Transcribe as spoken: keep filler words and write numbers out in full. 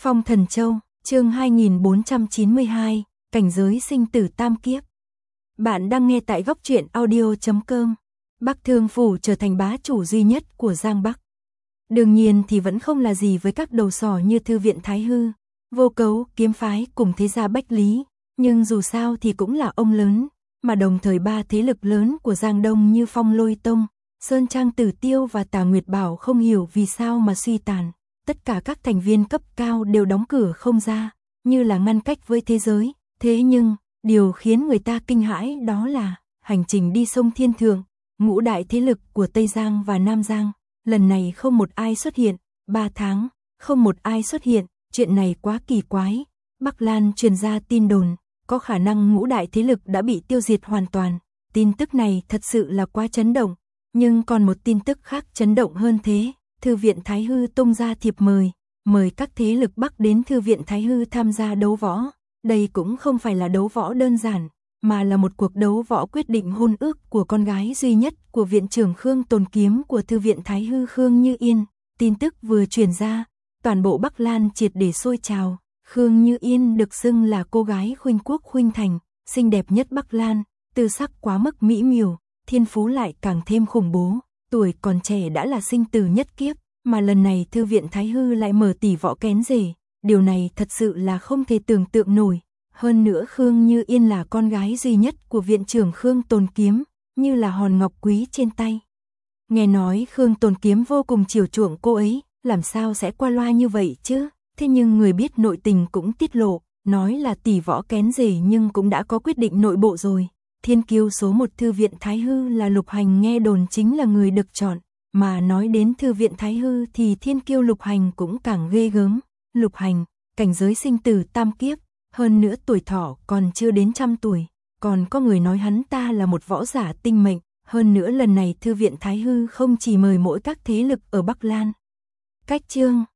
Phong Thần Châu, chương hai nghìn bốn trăm chín mươi hai, cảnh giới sinh tử tam kiếp. Bạn đang nghe tại góc truyện audio chấm com. Bắc Thương Phủ trở thành bá chủ duy nhất của Giang Bắc. Đương nhiên thì vẫn không là gì với các đầu sỏ như Thư viện Thái Hư, Vô Cấu, Kiếm Phái cùng thế gia Bách Lý, nhưng dù sao thì cũng là ông lớn, mà đồng thời ba thế lực lớn của Giang Đông như Phong Lôi Tông, Sơn Trang Tử Tiêu và Tà Nguyệt Bảo không hiểu vì sao mà suy tàn. Tất cả các thành viên cấp cao đều đóng cửa không ra, như là ngăn cách với thế giới. Thế nhưng, điều khiến người ta kinh hãi đó là hành trình đi sông Thiên Thượng, ngũ đại thế lực của Tây Giang và Nam Giang, lần này không một ai xuất hiện, ba tháng, không một ai xuất hiện, chuyện này quá kỳ quái. Bắc Lan truyền ra tin đồn, có khả năng ngũ đại thế lực đã bị tiêu diệt hoàn toàn. Tin tức này thật sự là quá chấn động, nhưng còn một tin tức khác chấn động hơn thế. Thư viện Thái Hư tung ra thiệp mời, mời các thế lực Bắc đến Thư viện Thái Hư tham gia đấu võ. Đây cũng không phải là đấu võ đơn giản, mà là một cuộc đấu võ quyết định hôn ước của con gái duy nhất của viện trưởng Khương Tồn Kiếm của Thư viện Thái Hư Khương Như Yên. Tin tức vừa truyền ra, toàn bộ Bắc Lan triệt để sôi trào. Khương Như Yên được xưng là cô gái khuynh quốc khuynh thành, xinh đẹp nhất Bắc Lan, tư sắc quá mức mỹ miều, thiên phú lại càng thêm khủng bố. Tuổi còn trẻ đã là sinh tử nhất kiếp, mà lần này Thư viện Thái Hư lại mở tỷ võ kén rể, điều này thật sự là không thể tưởng tượng nổi. Hơn nữa Khương Như Yên là con gái duy nhất của viện trưởng Khương Tồn Kiếm, như là hòn ngọc quý trên tay. Nghe nói Khương Tồn Kiếm vô cùng chiều chuộng cô ấy, làm sao sẽ qua loa như vậy chứ? Thế nhưng người biết nội tình cũng tiết lộ, nói là tỷ võ kén rể nhưng cũng đã có quyết định nội bộ rồi. Thiên kiêu số một Thư viện Thái Hư là Lục Hành, nghe đồn chính là người được chọn, mà nói đến Thư viện Thái Hư thì thiên kiêu Lục Hành cũng càng ghê gớm. Lục Hành, cảnh giới sinh tử tam kiếp, hơn nữa tuổi thọ còn chưa đến trăm tuổi, còn có người nói hắn ta là một võ giả tinh mệnh. Hơn nữa lần này Thư viện Thái Hư không chỉ mời mỗi các thế lực ở Bắc Lan. Cách chương